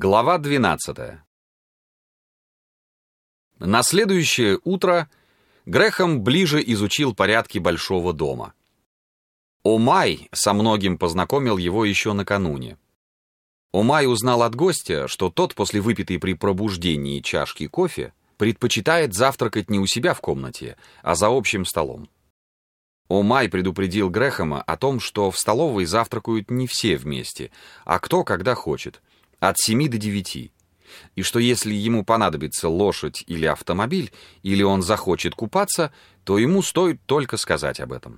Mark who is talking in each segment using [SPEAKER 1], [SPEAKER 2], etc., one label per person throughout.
[SPEAKER 1] Глава 12. На следующее утро Грэхэм ближе изучил порядки большого дома. Омай со многим познакомил его еще накануне. Омай узнал от гостя, что тот после выпитой при пробуждении чашки кофе предпочитает завтракать не у себя в комнате, а за общим столом. Омай предупредил Грэхэма о том, что в столовой завтракают не все вместе, а кто когда хочет, от 7 до 9, и что если ему понадобится лошадь или автомобиль, или он захочет купаться, то ему стоит только сказать об этом.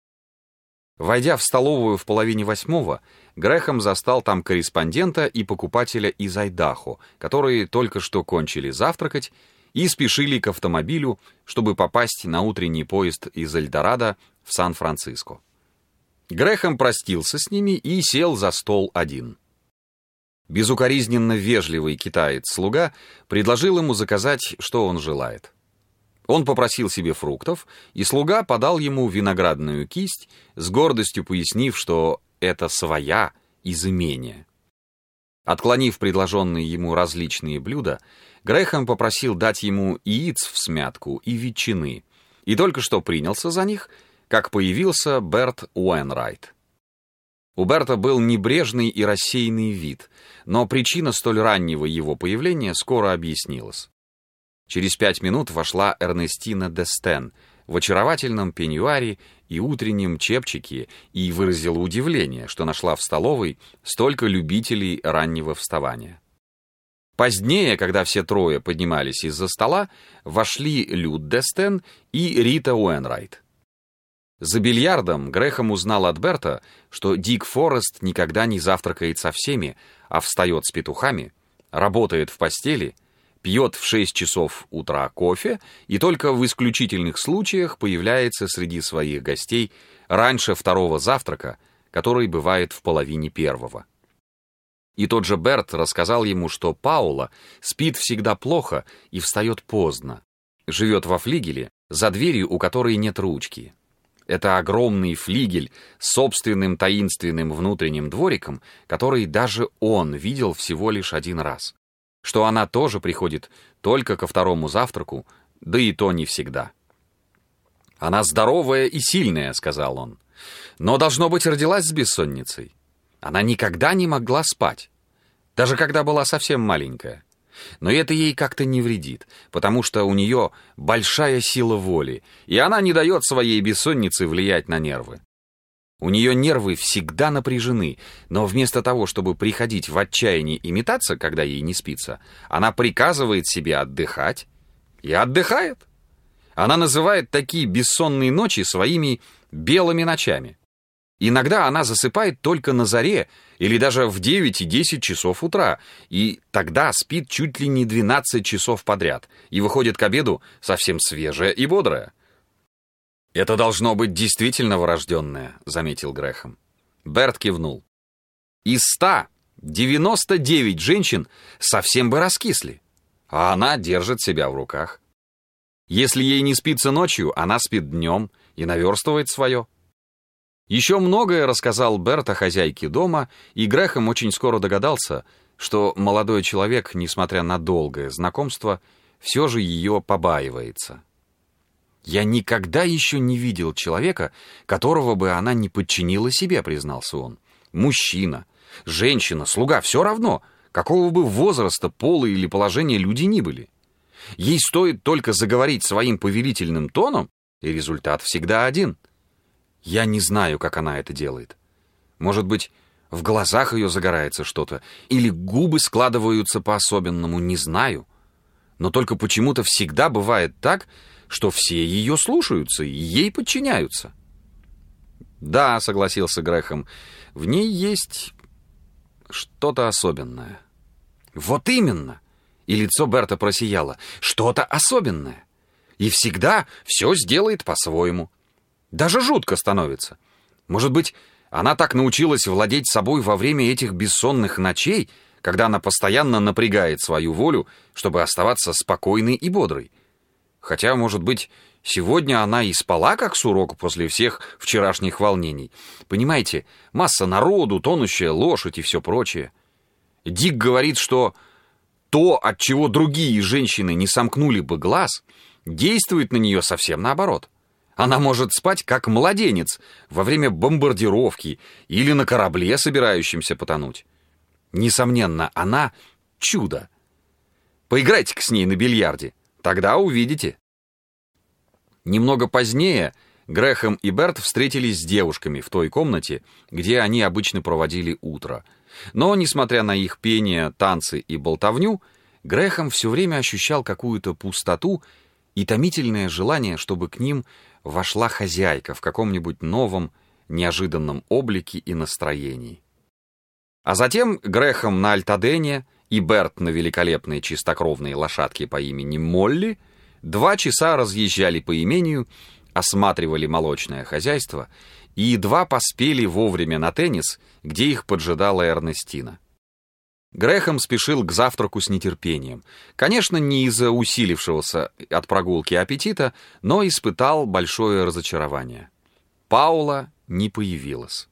[SPEAKER 1] Войдя в столовую в 7:30, Грэхэм застал там корреспондента и покупателя из Айдахо, которые только что кончили завтракать и спешили к автомобилю, чтобы попасть на утренний поезд из Эльдорадо в Сан-Франциско. Грэхэм простился с ними и сел за стол один. Безукоризненно вежливый китаец-слуга предложил ему заказать, что он желает. Он попросил себе фруктов, и слуга подал ему виноградную кисть, с гордостью пояснив, что это своя из имения. Отклонив предложенные ему различные блюда, Грэхэм попросил дать ему яиц в смятку и ветчины, и только что принялся за них, как появился Берт Уэйнрайт. У Берта был небрежный и рассеянный вид, но причина столь раннего его появления скоро объяснилась. Через 5 минут вошла Эрнестина де Стен в очаровательном пеньюаре и утреннем чепчике и выразила удивление, что нашла в столовой столько любителей раннего вставания. Позднее, когда все трое поднимались из-за стола, вошли Люд де Стен и Рита Уэйнрайт. За бильярдом Грэхэм узнал от Берта, что Дик Форест никогда не завтракает со всеми, а встает с петухами, работает в постели, пьет в 6 часов утра кофе и только в исключительных случаях появляется среди своих гостей раньше второго завтрака, который бывает в 12:30. И тот же Берт рассказал ему, что Паула спит всегда плохо и встает поздно, живет во флигеле, за дверью у которой нет ручки. Это огромный флигель с собственным таинственным внутренним двориком, который даже он видел всего лишь один раз. Что она тоже приходит только ко второму завтраку, да и то не всегда. «Она здоровая и сильная», — сказал он, — «но, должно быть, родилась с бессонницей. Она никогда не могла спать, даже когда была совсем маленькая. Но это ей как-то не вредит, потому что у нее большая сила воли, и она не дает своей бессоннице влиять на нервы. У нее нервы всегда напряжены, но вместо того, чтобы приходить в отчаяние и метаться, когда ей не спится, она приказывает себе отдыхать и отдыхает. Она называет такие бессонные ночи своими белыми ночами. Иногда она засыпает только на заре или даже в 9 и 10 часов утра, и тогда спит чуть ли не 12 часов подряд и выходит к обеду совсем свежая и бодрая. «Это должно быть действительно врожденное», — заметил Грэхэм. Берт кивнул. «Из 100 99 женщин совсем бы раскисли, а она держит себя в руках. Если ей не спится ночью, она спит днем и наверстывает свое». Еще многое рассказал Берт о хозяйке дома, и Грэхэм очень скоро догадался, что молодой человек, несмотря на долгое знакомство, все же ее побаивается. «Я никогда еще не видел человека, которого бы она не подчинила себе», — признался он. «Мужчина, женщина, слуга — все равно, какого бы возраста, пола или положения люди ни были. Ей стоит только заговорить своим повелительным тоном, и результат всегда один. Я не знаю, как она это делает. Может быть, в глазах ее загорается что-то, или губы складываются по-особенному, не знаю. Но только почему-то всегда бывает так, что все ее слушаются и ей подчиняются». «Да», — согласился Грэхэм, — «в ней есть что-то особенное». «Вот именно!» — и лицо Берта просияло. «Что-то особенное. И всегда все сделает по-своему. Даже жутко становится. Может быть, она так научилась владеть собой во время этих бессонных ночей, когда она постоянно напрягает свою волю, чтобы оставаться спокойной и бодрой. Хотя, может быть, сегодня она и спала как сурок после всех вчерашних волнений. Понимаете, масса народу, тонущая лошадь и все прочее. Дик говорит, что то, от чего другие женщины не сомкнули бы глаз, действует на нее совсем наоборот. Она может спать, как младенец, во время бомбардировки или на корабле, собирающемся потонуть. Несомненно, она чудо. Поиграйте-ка с ней на бильярде, тогда увидите. Немного позднее Грэхэм и Берт встретились с девушками в той комнате, где они обычно проводили утро. Но, несмотря на их пение, танцы и болтовню, Грэхэм все время ощущал какую-то пустоту и томительное желание, чтобы к ним вошла хозяйка в каком-нибудь новом, неожиданном облике и настроении. А затем Грэхэм на Альтадене и Берт на великолепной чистокровной лошадке по имени Молли 2 часа разъезжали по имению, осматривали молочное хозяйство и едва поспели вовремя на теннис, где их поджидала Эрнестина. Грэхэм спешил к завтраку с нетерпением. Конечно, не из-за усилившегося от прогулки аппетита, но испытал большое разочарование. Паула не появилась.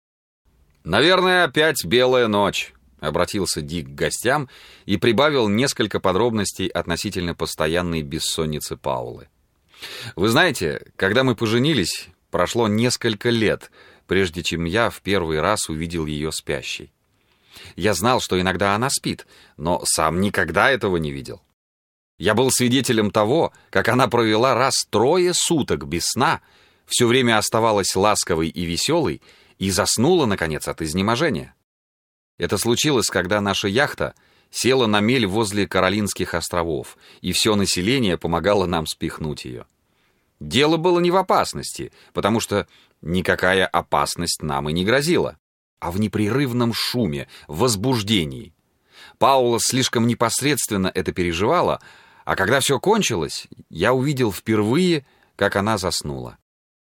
[SPEAKER 1] «Наверное, опять белая ночь», — обратился Дик к гостям и прибавил несколько подробностей относительно постоянной бессонницы Паулы. «Вы знаете, когда мы поженились, прошло несколько лет, прежде чем я в первый раз увидел ее спящей. Я знал, что иногда она спит, но сам никогда этого не видел. Я был свидетелем того, как она провела раз 3 суток без сна, все время оставалась ласковой и веселой и заснула, наконец, от изнеможения. Это случилось, когда наша яхта села на мель возле Каролинских островов, и все население помогало нам спихнуть ее. Дело было не в опасности, потому что никакая опасность нам и не грозила, а в непрерывном шуме, возбуждении. Паула слишком непосредственно это переживала, а когда все кончилось, я увидел впервые, как она заснула.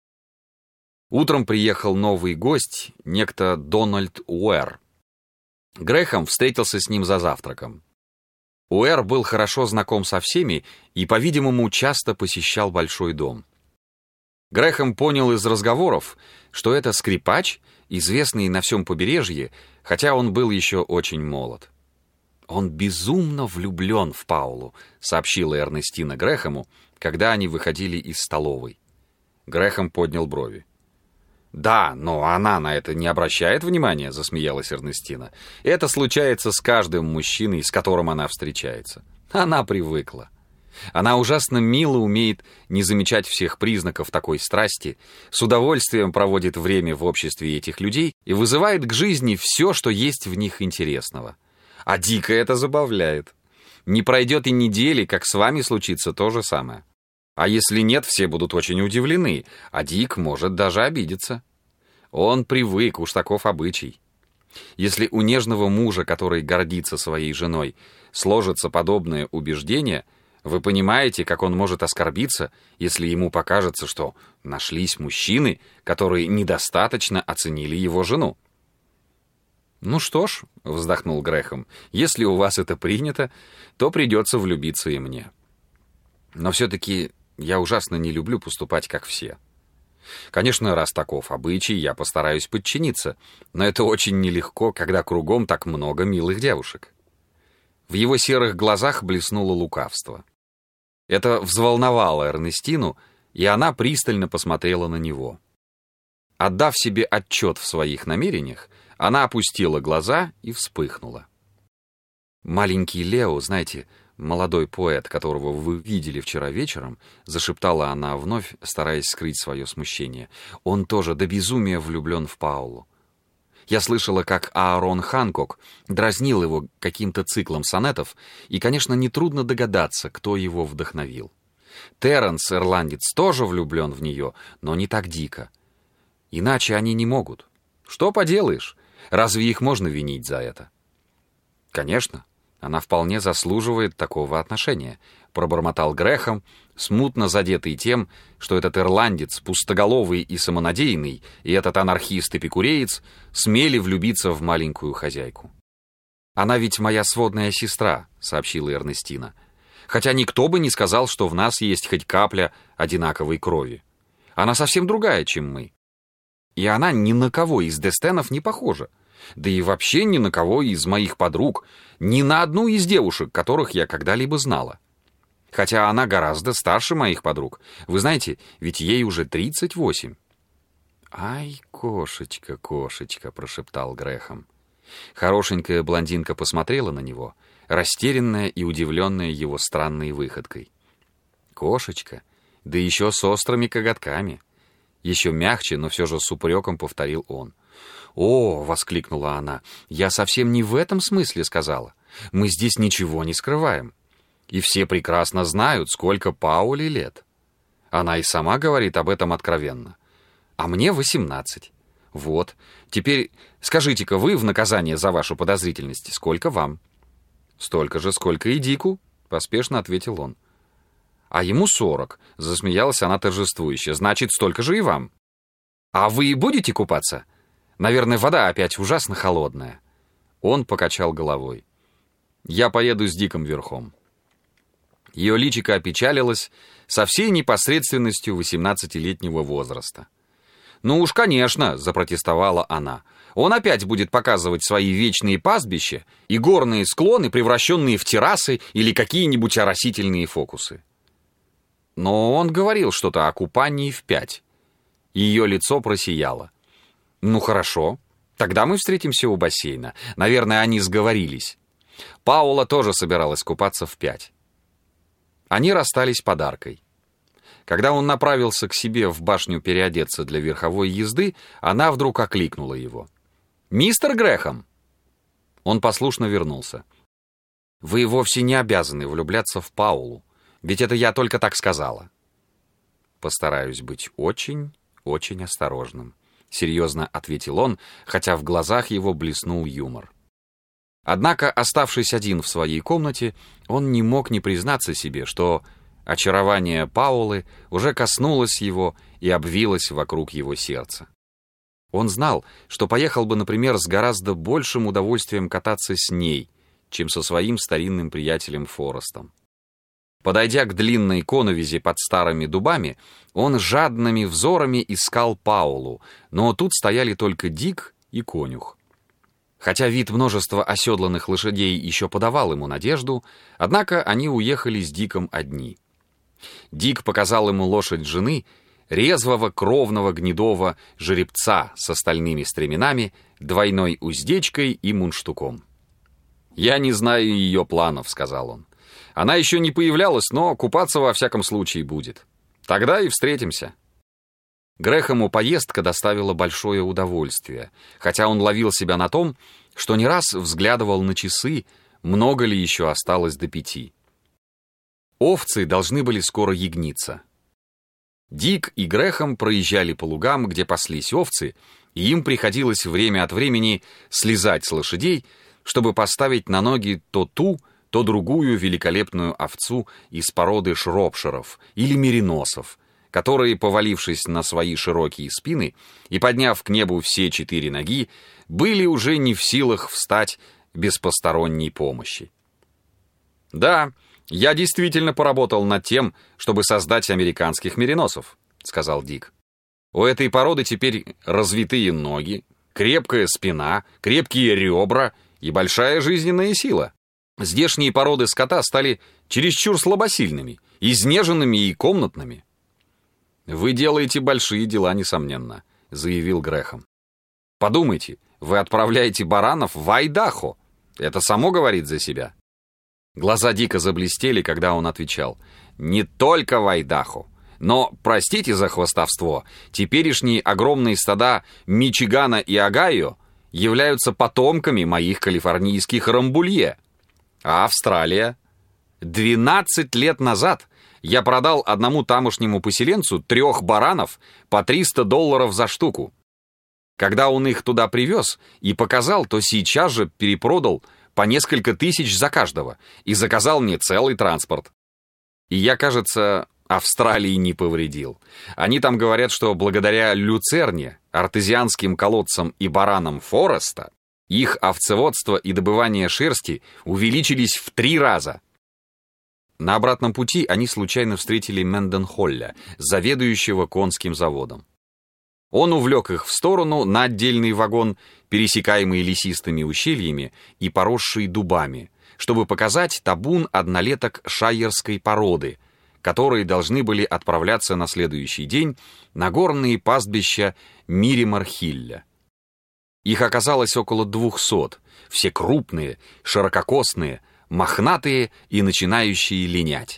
[SPEAKER 1] Утром приехал новый гость, некто Дональд Уэр. Грэхэм встретился с ним за завтраком. Уэр был хорошо знаком со всеми и, по-видимому, часто посещал большой дом. Грэхэм понял из разговоров, что это скрипач, известный на всем побережье, хотя он был еще очень молод. «Он безумно влюблен в Паулу», — сообщила Эрнестина Грэхэму, когда они выходили из столовой. Грэхэм поднял брови. «Да, но она на это не обращает внимания», — засмеялась Эрнестина. «Это случается с каждым мужчиной, с которым она встречается. Она привыкла. Она ужасно мило умеет не замечать всех признаков такой страсти, с удовольствием проводит время в обществе этих людей и вызывает к жизни все, что есть в них интересного. А Дика это забавляет. Не пройдет и недели, как с вами случится то же самое. А если нет, все будут очень удивлены, а Дик может даже обидеться. Он привык, уж таков обычай. Если у нежного мужа, который гордится своей женой, сложится подобное убеждение, вы понимаете, как он может оскорбиться, если ему покажется, что нашлись мужчины, которые недостаточно оценили его жену. «Ну что ж», — вздохнул Грэхэм, — «если у вас это принято, то придется влюбиться и мне. Но все-таки я ужасно не люблю поступать, как все. Конечно, раз таков обычай, я постараюсь подчиниться, но это очень нелегко, когда кругом так много милых девушек». В его серых глазах блеснуло лукавство. Это взволновало Эрнестину, и она пристально посмотрела на него. Отдав себе отчет в своих намерениях, она опустила глаза и вспыхнула. «Маленький Лео, знаете, молодой поэт, которого вы видели вчера вечером», зашептала она вновь, стараясь скрыть свое смущение, «он тоже до безумия влюблен в Паулу. Я слышала, как Аарон Ханкок дразнил его каким-то циклом сонетов, и, конечно, нетрудно догадаться, кто его вдохновил. Терренс, ирландец, тоже влюблен в нее, но не так дико. Иначе они не могут. Что поделаешь? Разве их можно винить за это?» «Конечно, она вполне заслуживает такого отношения», — пробормотал Грэхэм, смутно задетый тем, что этот ирландец, пустоголовый и самонадеянный, и этот анархист-эпикуреец смели влюбиться в маленькую хозяйку. «Она ведь моя сводная сестра», — сообщила Эрнестина, «хотя никто бы не сказал, что в нас есть хоть капля одинаковой крови. Она совсем другая, чем мы. И она ни на кого из Дестенов не похожа. Да и вообще ни на кого из моих подруг, ни на одну из девушек, которых я когда-либо знала. Хотя она гораздо старше моих подруг. Вы знаете, ведь ей уже 38. «Ай, кошечка, кошечка», — прошептал Грэхэм. Хорошенькая блондинка посмотрела на него, растерянная и удивленная его странной выходкой. «Кошечка, да еще с острыми коготками». Еще мягче, но все же с упреком повторил он. «О!» — воскликнула она. «Я совсем не в этом смысле сказала. Мы здесь ничего не скрываем. И все прекрасно знают, сколько Пауле лет. Она и сама говорит об этом откровенно. А мне 18. Вот. Теперь скажите-ка вы в наказание за вашу подозрительность, сколько вам?» «Столько же, сколько и Дику», — поспешно ответил он. «А ему 40, засмеялась она торжествующе. «Значит, столько же и вам». «А вы будете купаться? Наверное, вода опять ужасно холодная». Он покачал головой. «Я поеду с Диком верхом». Ее личико опечалилось со всей непосредственностью 18-летнего возраста. «Ну уж, конечно», — запротестовала она. «Он опять будет показывать свои вечные пастбища и горные склоны, превращенные в террасы или какие-нибудь оросительные фокусы». Но он говорил что-то о купании в 5. Ее лицо просияло. «Ну хорошо, тогда мы встретимся у бассейна. Наверное, они сговорились». Паула тоже собиралась купаться в 5. Они расстались подаркой. Когда он направился к себе в башню переодеться для верховой езды, она вдруг окликнула его. «Мистер Грэхэм!» Он послушно вернулся. «Вы вовсе не обязаны влюбляться в Паулу, ведь это я только так сказала». «Постараюсь быть очень, очень осторожным», — серьезно ответил он, хотя в глазах его блеснул юмор. Однако, оставшись один в своей комнате, он не мог не признаться себе, что очарование Паулы уже коснулось его и обвилось вокруг его сердца. Он знал, что поехал бы, например, с гораздо большим удовольствием кататься с ней, чем со своим старинным приятелем Форестом. Подойдя к длинной коновизи под старыми дубами, он жадными взорами искал Паулу, но тут стояли только Дик и конюх. Хотя вид множества оседланных лошадей еще подавал ему надежду, однако они уехали с Диком одни. Дик показал ему лошадь жены, резвого кровного гнедого жеребца с остальными стременами, двойной уздечкой и мундштуком. «Я не знаю ее планов», — сказал он. «Она еще не появлялась, но купаться во всяком случае будет. Тогда и встретимся». Грэхэму поездка доставила большое удовольствие, хотя он ловил себя на том, что не раз взглядывал на часы, много ли еще осталось до 5. Овцы должны были скоро ягниться. Дик и Грэхэм проезжали по лугам, где паслись овцы, и им приходилось время от времени слезать с лошадей, чтобы поставить на ноги то ту, то другую великолепную овцу из породы шропширов или мериносов, которые, повалившись на свои широкие спины и подняв к небу все 4 ноги, были уже не в силах встать без посторонней помощи. «Да, я действительно поработал над тем, чтобы создать американских мериносов», — сказал Дик. «У этой породы теперь развитые ноги, крепкая спина, крепкие ребра и большая жизненная сила. Здешние породы скота стали чересчур слабосильными, изнеженными и комнатными». «Вы делаете большие дела, несомненно», — заявил Грэхэм. «Подумайте, вы отправляете баранов в Айдахо. Это само говорит за себя». Глаза Дика заблестели, когда он отвечал. «Не только в Айдахо, но, простите за хвастовство, теперешние огромные стада Мичигана и Огайо являются потомками моих калифорнийских рамбулье. А Австралия? 12 лет назад я продал одному тамошнему поселенцу 3 баранов по $300 за штуку. Когда он их туда привез и показал, то сейчас же перепродал по несколько тысяч за каждого и заказал мне целый транспорт. И я, кажется, Австралии не повредил. Они там говорят, что благодаря люцерне, артезианским колодцам и баранам Фореста их овцеводство и добывание шерсти увеличились в 3 раза. На обратном пути они случайно встретили Менденхолля, заведующего конским заводом. Он увлек их в сторону на отдельный вагон, пересекаемый лесистыми ущельями и поросший дубами, чтобы показать табун однолеток шайерской породы, которые должны были отправляться на следующий день на горные пастбища Миримар-Хилля. Их оказалось около 200, все крупные, ширококосные, мохнатые и начинающие линять.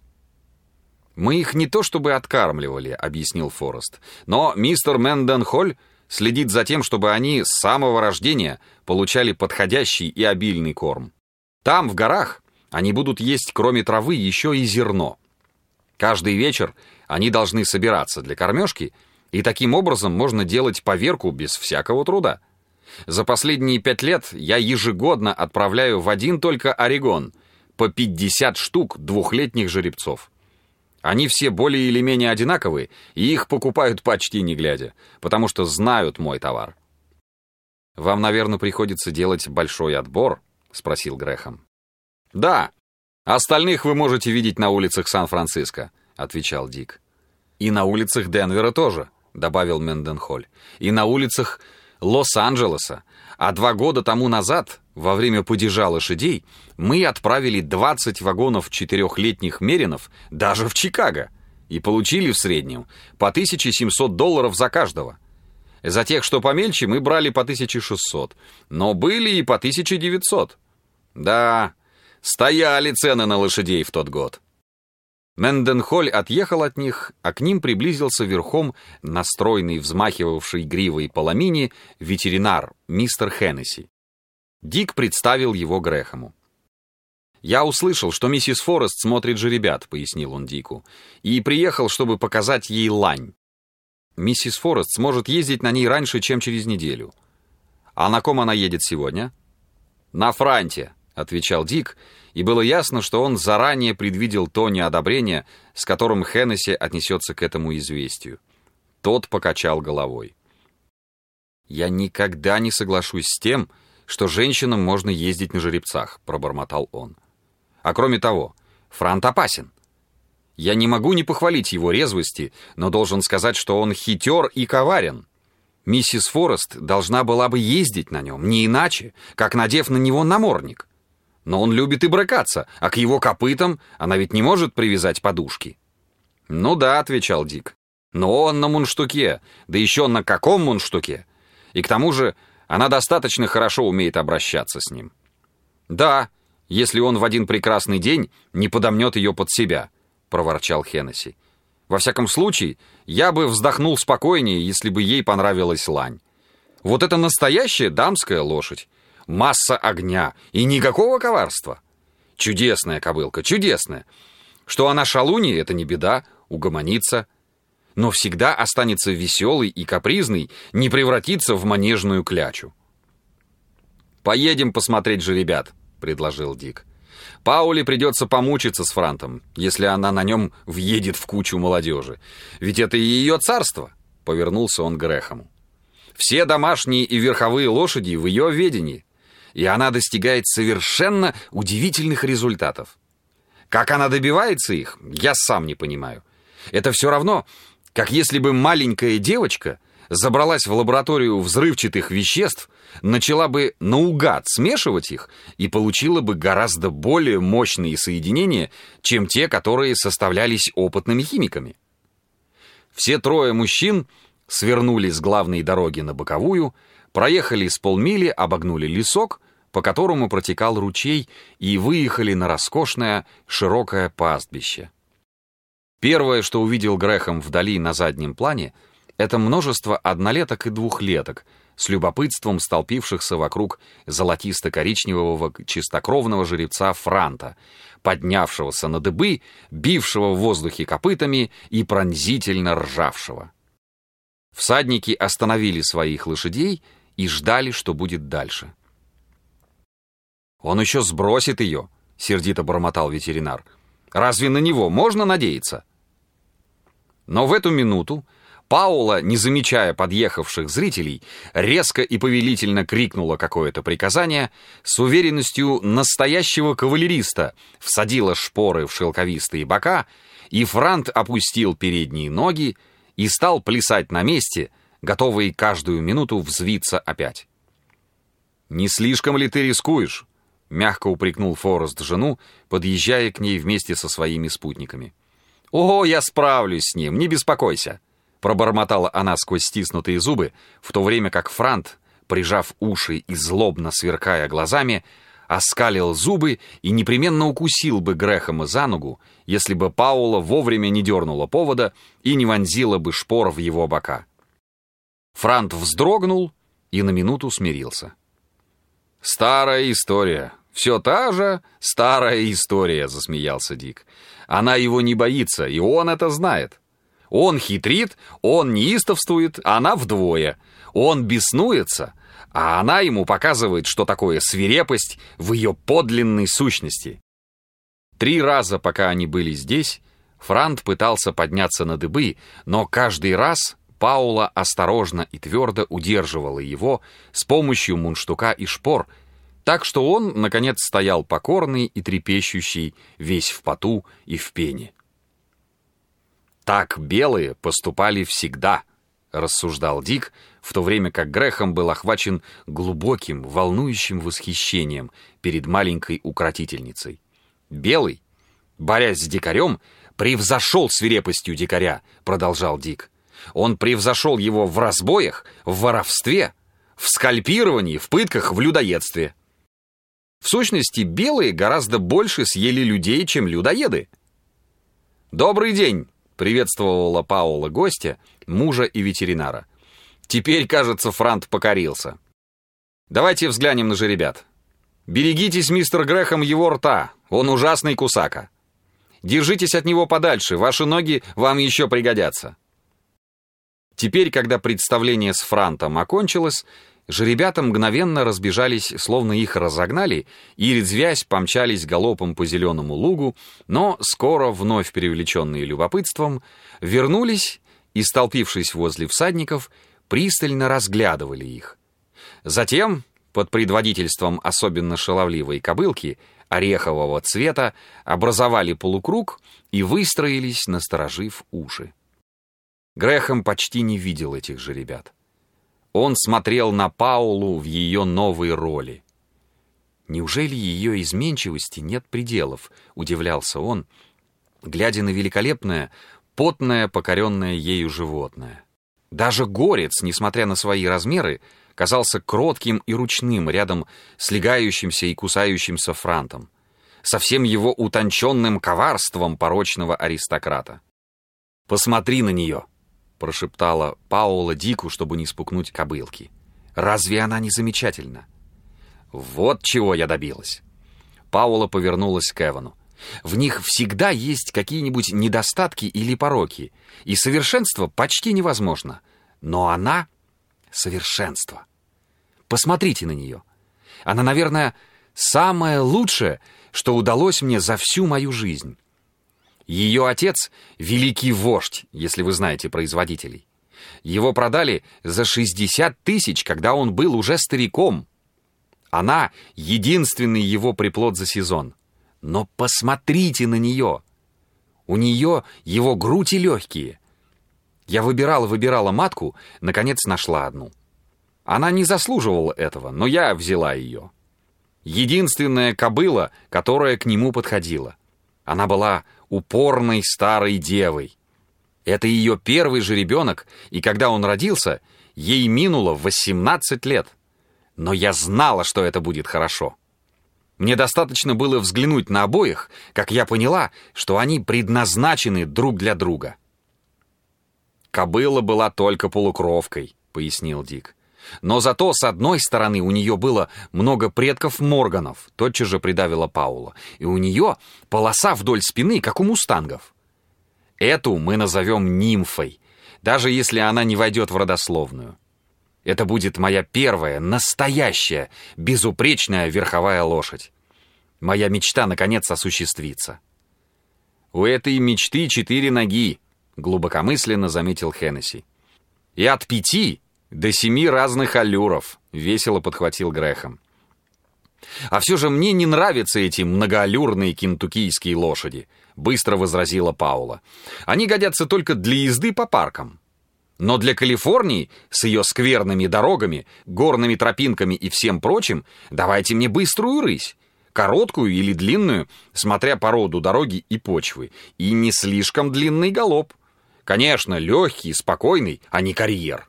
[SPEAKER 1] «Мы их не то чтобы откармливали», — объяснил Форест, «но мистер Менденхоль следит за тем, чтобы они с самого рождения получали подходящий и обильный корм. Там, в горах, они будут есть, кроме травы, еще и зерно. Каждый вечер они должны собираться для кормежки, и таким образом можно делать поверку без всякого труда. За последние 5 лет я ежегодно отправляю в один только Орегон по 50 штук двухлетних жеребцов. Они все более или менее одинаковые, и их покупают почти не глядя, потому что знают мой товар». «Вам, наверное, приходится делать большой отбор?» — спросил Грэхэм. «Да, остальных вы можете видеть на улицах Сан-Франциско», — отвечал Дик. «И на улицах Денвера тоже», — добавил Менденхоль. «И на улицах Лос-Анджелеса. А 2 года тому назад, во время падежа лошадей, мы отправили 20 вагонов 4-летних меринов даже в Чикаго и получили в среднем по $1700 за каждого. За тех, что помельче, мы брали по 1600, но были и по 1900. Да, стояли цены на лошадей в тот год». Менденхоль отъехал от них, а к ним приблизился верхом на стройный, взмахивавший гривой поломини ветеринар, мистер Хеннесси. Дик представил его Грэхэму. «Я услышал, что миссис Форест смотрит жеребят», — пояснил он Дику, «и приехал, чтобы показать ей лань. Миссис Форест сможет ездить на ней раньше, чем через неделю. А на ком она едет сегодня?» «На Франте», — отвечал Дик, и было ясно, что он заранее предвидел то неодобрение, с которым Хеннесси отнесется к этому известию. Тот покачал головой. «Я никогда не соглашусь с тем, что женщинам можно ездить на жеребцах», — пробормотал он. «А кроме того, Франт опасен. Я не могу не похвалить его резвости, но должен сказать, что он хитер и коварен. Миссис Форест должна была бы ездить на нем, не иначе, как надев на него намордник. Но он любит и брыкаться, а к его копытам она ведь не может привязать подушки». «Ну да», — отвечал Дик, — «но он на мундштуке, да еще на каком мундштуке? И к тому же она достаточно хорошо умеет обращаться с ним». «Да, если он в один прекрасный день не подомнет ее под себя», — проворчал Хеннесси. «Во всяком случае, я бы вздохнул спокойнее, если бы ей понравилась лань. Вот это настоящая дамская лошадь. Масса огня и никакого коварства. Чудесная кобылка, чудесная. Что она шалунья, это не беда, угомонится. Но всегда останется веселой и капризной, не превратится в манежную клячу». «Поедем посмотреть жеребят», — предложил Дик. «Пауле придется помучиться с Франтом, если она на нем въедет в кучу молодежи. Ведь это и ее царство», — повернулся он к Грэхэму. «Все домашние и верховые лошади в ее ведении, и она достигает совершенно удивительных результатов. Как она добивается их, я сам не понимаю. Это все равно, как если бы маленькая девочка забралась в лабораторию взрывчатых веществ, начала бы наугад смешивать их и получила бы гораздо более мощные соединения, чем те, которые составлялись опытными химиками». Все 3 мужчин свернули с главной дороги на боковую, проехали с полмили, обогнули лесок, по которому протекал ручей, и выехали на роскошное, широкое пастбище. Первое, что увидел Грэхэм вдали на заднем плане, это множество однолеток и двухлеток, с любопытством столпившихся вокруг золотисто-коричневого чистокровного жеребца Франта, поднявшегося на дыбы, бившего в воздухе копытами и пронзительно ржавшего. Всадники остановили своих лошадей и ждали, что будет дальше. «Он еще сбросит ее», — сердито бормотал ветеринар. «Разве на него можно надеяться?» Но в эту минуту Паула, не замечая подъехавших зрителей, резко и повелительно крикнула какое-то приказание, с уверенностью настоящего кавалериста всадила шпоры в шелковистые бока, и Франт опустил передние ноги и стал плясать на месте, готовый каждую минуту взвиться опять. «Не слишком ли ты рискуешь?» — мягко упрекнул Форест жену, подъезжая к ней вместе со своими спутниками. «О, я справлюсь с ним, не беспокойся!» — пробормотала она сквозь стиснутые зубы, в то время как Франт, прижав уши и злобно сверкая глазами, оскалил зубы и непременно укусил бы Грэхэма за ногу, если бы Паула вовремя не дернула повода и не вонзила бы шпор в его бока. Франт вздрогнул и на минуту смирился. «Старая история. Все та же старая история», — засмеялся Дик. «Она его не боится, и он это знает. Он хитрит, он неистовствует, она вдвое. Он беснуется, а она ему показывает, что такое свирепость в ее подлинной сущности». 3 раза, пока они были здесь, Франт пытался подняться на дыбы, но каждый раз Паула осторожно и твердо удерживала его с помощью мундштука и шпор, так что он, наконец, стоял покорный и трепещущий, весь в поту и в пене. «Так белые поступали всегда», — рассуждал Дик, в то время как Грэхэм был охвачен глубоким, волнующим восхищением перед маленькой укротительницей. «Белый, борясь с дикарем, превзошел свирепостью дикаря», — продолжал Дик. «Он превзошел его в разбоях, в воровстве, в скальпировании, в пытках, в людоедстве. В сущности, белые гораздо больше съели людей, чем людоеды». «Добрый день», — приветствовала Паула гостя, мужа и ветеринара. «Теперь, кажется, Франт покорился. Давайте взглянем на жеребят. Берегитесь, мистер Грэхэм, его рта, он ужасный кусака. Держитесь от него подальше, ваши ноги вам еще пригодятся». Теперь, когда представление с Франтом окончилось, жеребята мгновенно разбежались, словно их разогнали, и, резвясь, помчались галопом по зеленому лугу, но скоро, вновь привлеченные любопытством, вернулись и, столпившись возле всадников, пристально разглядывали их. Затем, под предводительством особенно шаловливой кобылки, орехового цвета, образовали полукруг и выстроились, насторожив уши. Грэхэм почти не видел этих жеребят. Он смотрел на Паулу в ее новой роли. «Неужели ее изменчивости нет пределов?» — удивлялся он, глядя на великолепное, потное, покоренное ею животное. Даже горец, несмотря на свои размеры, казался кротким и ручным рядом с легающимся и кусающимся Франтом, со всем его утонченным коварством порочного аристократа. «Посмотри на нее!» — прошептала Паула Дику, чтобы не спугнуть кобылки. «Разве она не замечательна?» «Вот чего я добилась!» Паула повернулась к Эвану. «В них всегда есть какие-нибудь недостатки или пороки, и совершенство почти невозможно. Но она — совершенство. Посмотрите на нее. Она, наверное, самое лучшее, что удалось мне за всю мою жизнь. Ее отец — великий вождь, если вы знаете производителей. Его продали за 60 тысяч, когда он был уже стариком. Она — единственный его приплод за сезон. Но посмотрите на нее. У нее его грудь и легкие. Я выбирала матку, наконец нашла одну. Она не заслуживала этого, но я взяла ее. Единственная кобыла, которая к нему подходила. Она была упорной старой девой. Это ее первый жеребенок, и когда он родился, ей минуло 18 лет. Но я знала, что это будет хорошо. Мне достаточно было взглянуть на обоих, как я поняла, что они предназначены друг для друга. «Кобыла была только полукровкой», — пояснил Дик. «Но зато с одной стороны у нее было много предков Морганов», — тотчас же прибавила Паула, «и у нее полоса вдоль спины, как у мустангов. Эту мы назовем нимфой, даже если она не войдет в родословную. Это будет моя первая, настоящая, безупречная верховая лошадь. Моя мечта, наконец, осуществится». «У этой мечты 4 ноги», — глубокомысленно заметил Хеннесси. «И от 5 до 7 разных аллюров», — весело подхватил Грэхэм. «А все же мне не нравятся эти многоаллюрные кентуккийские лошади», — быстро возразила Паула. «Они годятся только для езды по паркам. Но для Калифорнии, с ее скверными дорогами, горными тропинками и всем прочим, давайте мне быструю рысь. Короткую или длинную, смотря по роду дороги и почвы. И не слишком длинный галоп. Конечно, легкий, спокойный, а не карьер.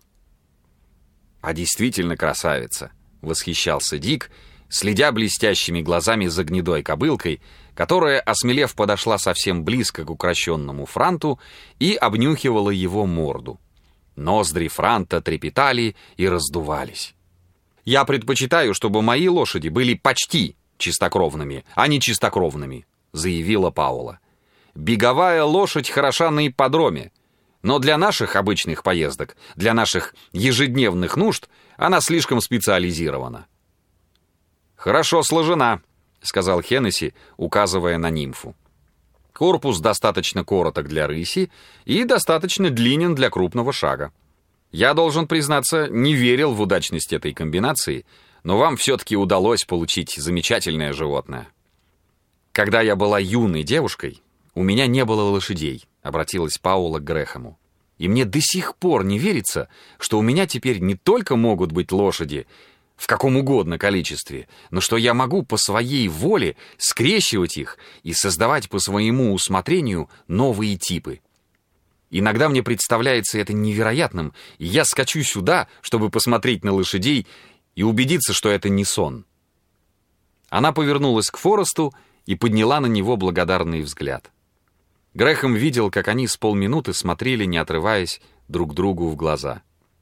[SPEAKER 1] А действительно красавица, восхищался Дик, следя блестящими глазами за гнедой кобылкой, которая, осмелев, подошла совсем близко к укращенному Франту и обнюхивала его морду. Ноздри Франта трепетали и раздувались. «Я предпочитаю, чтобы мои лошади были почти чистокровными, а не чистокровными», заявила Паула. «Беговая лошадь хороша на ипподроме, но для наших обычных поездок, для наших ежедневных нужд она слишком специализирована». «Хорошо сложена», — сказал Хеннесси, указывая на нимфу. «Корпус достаточно короток для рыси и достаточно длинен для крупного шага. Я, должен признаться, не верил в удачность этой комбинации, но вам все-таки удалось получить замечательное животное». «Когда я была юной девушкой, у меня не было лошадей», — обратилась Паула к Грэхэму. «И мне до сих пор не верится, что у меня теперь не только могут быть лошади в каком угодно количестве, но что я могу по своей воле скрещивать их и создавать по своему усмотрению новые типы. Иногда мне представляется это невероятным, и я скачу сюда, чтобы посмотреть на лошадей и убедиться, что это не сон». Она повернулась к Форесту и подняла на него благодарный взгляд. Грэхэм видел, как они с полминуты смотрели, не отрываясь друг другу в глаза.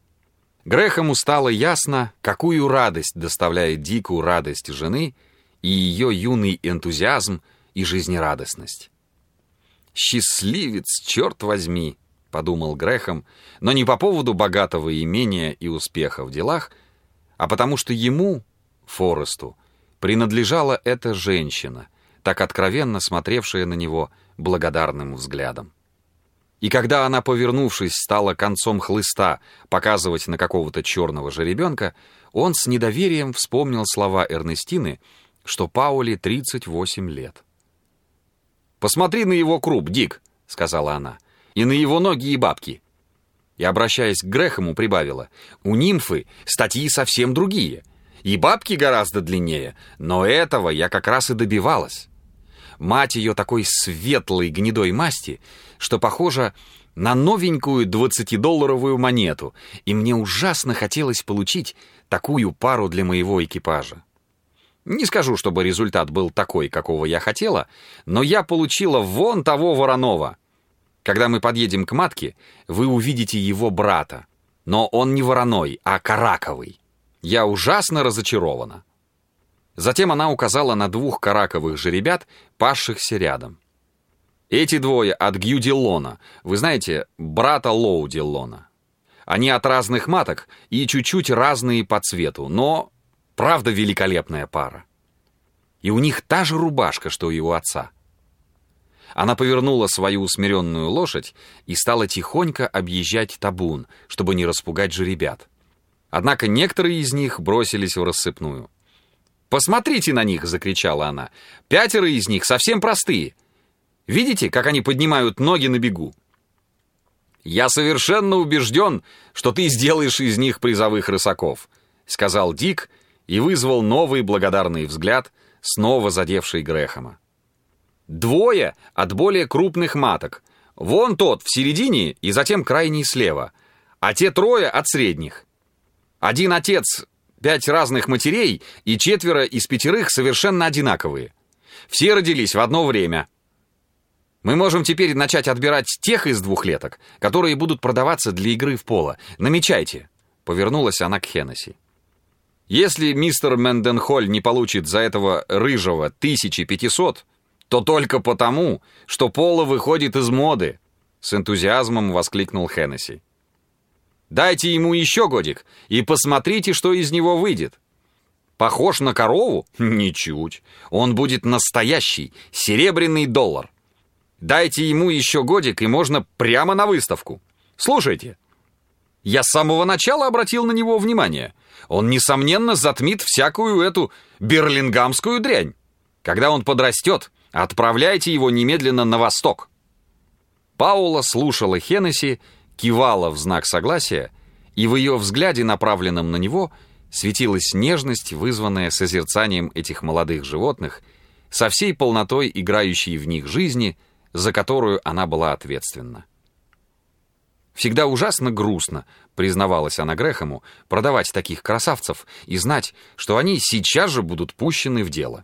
[SPEAKER 1] Грэхэму стало ясно, какую радость доставляет Дику радость жены и ее юный энтузиазм и жизнерадостность. «Счастливец, черт возьми!» — подумал Грэхэм, но не по поводу богатого имения и успеха в делах, а потому что ему, Форесту, принадлежала эта женщина, так откровенно смотревшая на него благодарным взглядом. И когда она, повернувшись, стала концом хлыста показывать на какого-то черного жеребенка, он с недоверием вспомнил слова Эрнестины, что Пауле 38 лет. «Посмотри на его круп, Дик», — сказала она, — «и на его ноги и бабки». И, обращаясь к Грэхэму, прибавила: «У нимфы статьи совсем другие, и бабки гораздо длиннее, но этого я как раз и добивалась. Мать ее такой светлой гнедой масти, что похожа на новенькую 20-долларовую монету, и мне ужасно хотелось получить такую пару для моего экипажа. Не скажу, чтобы результат был такой, какого я хотела, но я получила вон того вороного. Когда мы подъедем к матке, вы увидите его брата, но он не вороной, а караковый. Я ужасно разочарована». Затем она указала на 2 караковых жеребят, пасшихся рядом. «Эти двое от Гью Диллона, вы знаете, брата Лоу Диллона. Они от разных маток и чуть-чуть разные по цвету, но, правда, великолепная пара. И у них та же рубашка, что и у отца». Она повернула свою усмиренную лошадь и стала тихонько объезжать табун, чтобы не распугать жеребят. Однако некоторые из них бросились в рассыпную. «Посмотрите на них!» — закричала она. «5 из них совсем простые. Видите, как они поднимают ноги на бегу? Я совершенно убежден, что ты сделаешь из них призовых рысаков», — сказал Дик и вызвал новый благодарный взгляд, снова задевший Грэхэма. «2 от более крупных маток. Вон тот в середине и затем крайний слева. А те 3 от средних. Один отец, 5 разных матерей, и 4 из 5 совершенно одинаковые. Все родились в одно время. Мы можем теперь начать отбирать тех из 2-леток, которые будут продаваться для игры в поло. Намечайте», — повернулась она к Хеннесси. «Если мистер Менденхоль не получит за этого рыжего 1500, то только потому, что поло выходит из моды», — с энтузиазмом воскликнул Хеннесси. «Дайте ему еще годик и посмотрите, что из него выйдет. Похож на корову? Ничуть. Он будет настоящий, серебряный доллар. Дайте ему еще годик, и можно прямо на выставку. Слушайте, я с самого начала обратил на него внимание. Он, несомненно, затмит всякую эту берлингамскую дрянь. Когда он подрастет, отправляйте его немедленно на восток». Паула слушала Хеннесси, кивала в знак согласия, и в ее взгляде, направленном на него, светилась нежность, вызванная созерцанием этих молодых животных, со всей полнотой играющей в них жизни, за которую она была ответственна. «Всегда ужасно грустно», — признавалась она Грэхэму, «продавать таких красавцев и знать, что они сейчас же будут пущены в дело».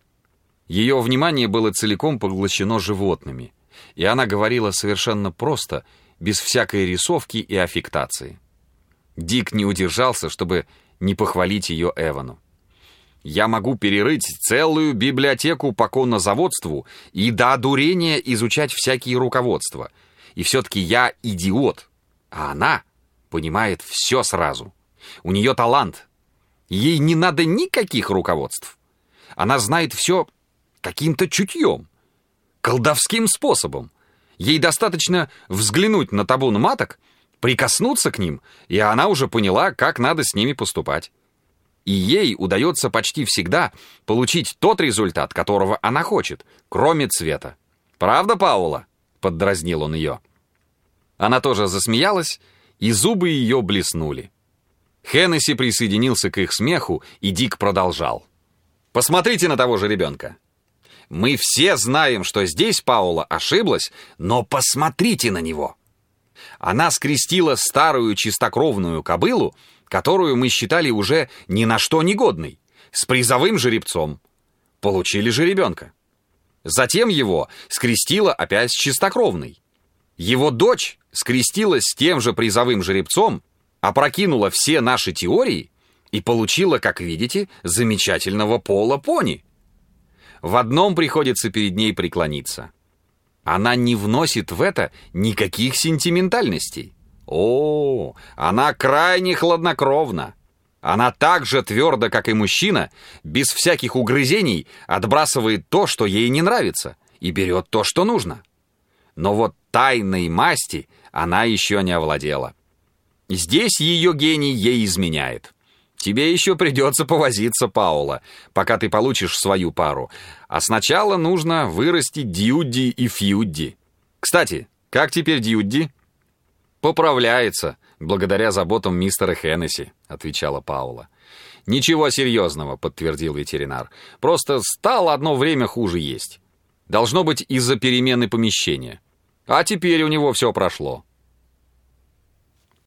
[SPEAKER 1] Ее внимание было целиком поглощено животными, и она говорила совершенно просто, без всякой рисовки и аффектации. Дик не удержался, чтобы не похвалить ее Эвану. «Я могу перерыть целую библиотеку по коннозаводству и до одурения изучать всякие руководства. И все-таки я идиот, а она понимает все сразу. У нее талант. Ей не надо никаких руководств. Она знает все каким-то чутьем, колдовским способом. Ей достаточно взглянуть на табун маток, прикоснуться к ним, и она уже поняла, как надо с ними поступать. И ей удается почти всегда получить тот результат, которого она хочет, кроме цвета. Правда, Паула?» — поддразнил он ее. Она тоже засмеялась, и зубы ее блеснули. Хеннесси присоединился к их смеху, и Дик продолжал. «Посмотрите на того же ребенка. Мы все знаем, что здесь Паула ошиблась, но посмотрите на него. Она скрестила старую чистокровную кобылу, которую мы считали уже ни на что негодной, с призовым жеребцом. Получили же ребенка. Затем его скрестила опять с чистокровной. Его дочь скрестилась с тем же призовым жеребцом, опрокинула все наши теории и получила, как видите, замечательного пола-пони. В одном приходится перед ней преклониться. Она не вносит в это никаких сентиментальностей. О, она крайне хладнокровна. Она так же твердо, как и мужчина, без всяких угрызений отбрасывает то, что ей не нравится, и берет то, что нужно. Но вот тайной масти она еще не овладела. Здесь ее гений ей изменяет. Тебе еще придется повозиться, Паула, пока ты получишь свою пару. А сначала нужно вырастить Дьюдди и Фьюдди. Кстати, как теперь Дьюдди?» «Поправляется, благодаря заботам мистера Хеннесси», — отвечала Паула. «Ничего серьезного», — подтвердил ветеринар. «Просто стало одно время хуже есть. Должно быть из-за перемены помещения. А теперь у него все прошло».